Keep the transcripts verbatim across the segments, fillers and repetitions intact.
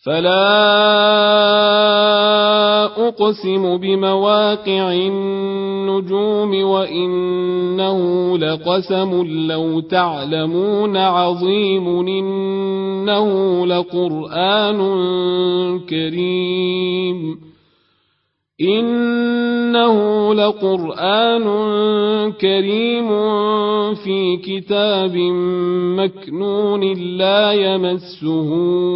فلا أقسم بمواقع النجوم وإنه لقسم لو تعلمون عظيم إنه لقرآن كريم إنه لقرآن كريم في كتاب مكنون لا يمسه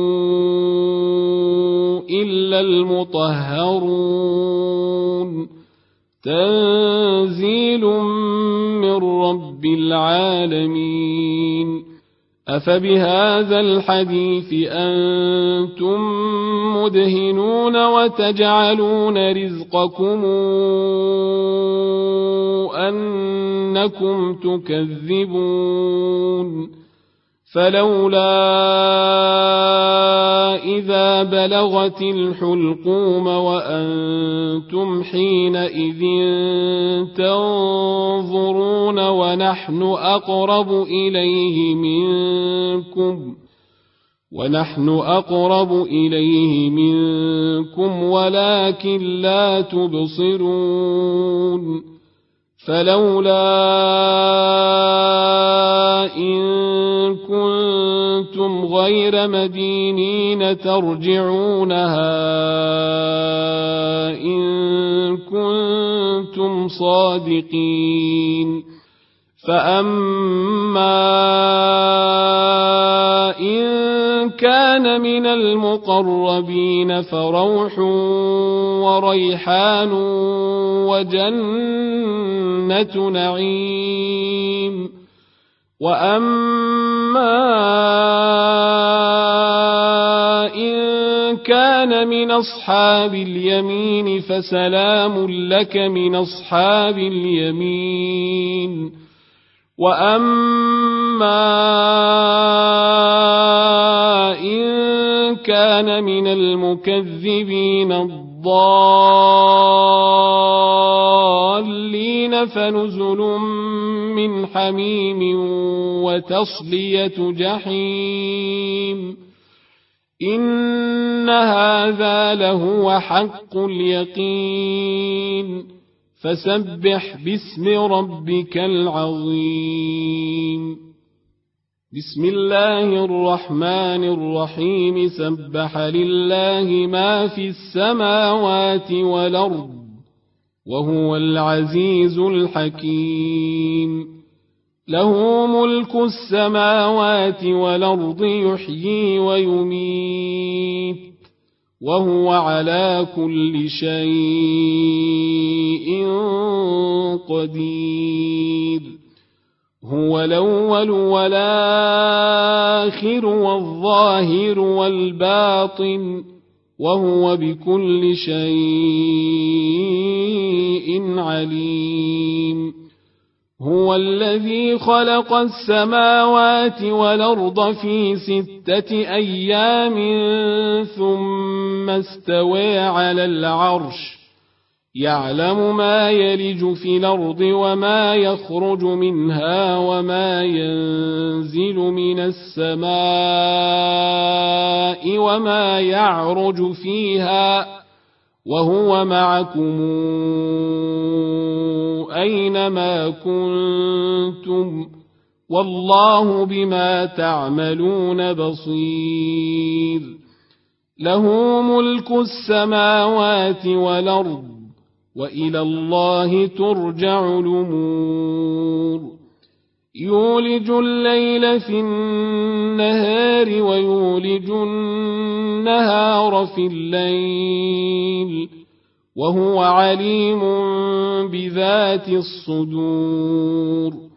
إلا المطهرون تنزيل من رب العالمين أفبهذا الحديث أنتم مدهنون وتجعلون رزقكم أنكم تكذبون فلولا إذا بلغت الحلقوم وأنتم حينئذ تنظرون ونحن أقرب إليه منكم ونحن أقرب إليه منكم ولكن لا تبصرون فلولا إن كنتم غير مدينين ترجعونها إن كنتم صادقين فأما إن كان من المقربين فروح وريحان وجنة نعيم وأما إن كان من أصحاب اليمين فسلام لك من أصحاب اليمين وأما إن كان من المكذبين الضالين فنزل من حميم وتصلية جحيم إن هذا لهو حق اليقين فسبح باسم ربك العظيم بسم الله الرحمن الرحيم سبح لله ما في السماوات والأرض وهو العزيز الحكيم له ملك السماوات والأرض يحيي ويميت وهو على كل شيء قدير هو الأول والآخر والظاهر والباطن وهو بكل شيء عليم هو الذي خلق السماوات والأرض في ستة أيام ثم استوى على العرش يعلم ما يلج في الأرض وما يخرج منها وما ينزل من السماء وما يعرج فيها وهو معكم أينما كنتم والله بما تعملون بصير له ملك السماوات والأرض وإلى الله ترجع الأمور يولج الليل في النهار ويولج النهار في الليل وهو عليم بذات الصدور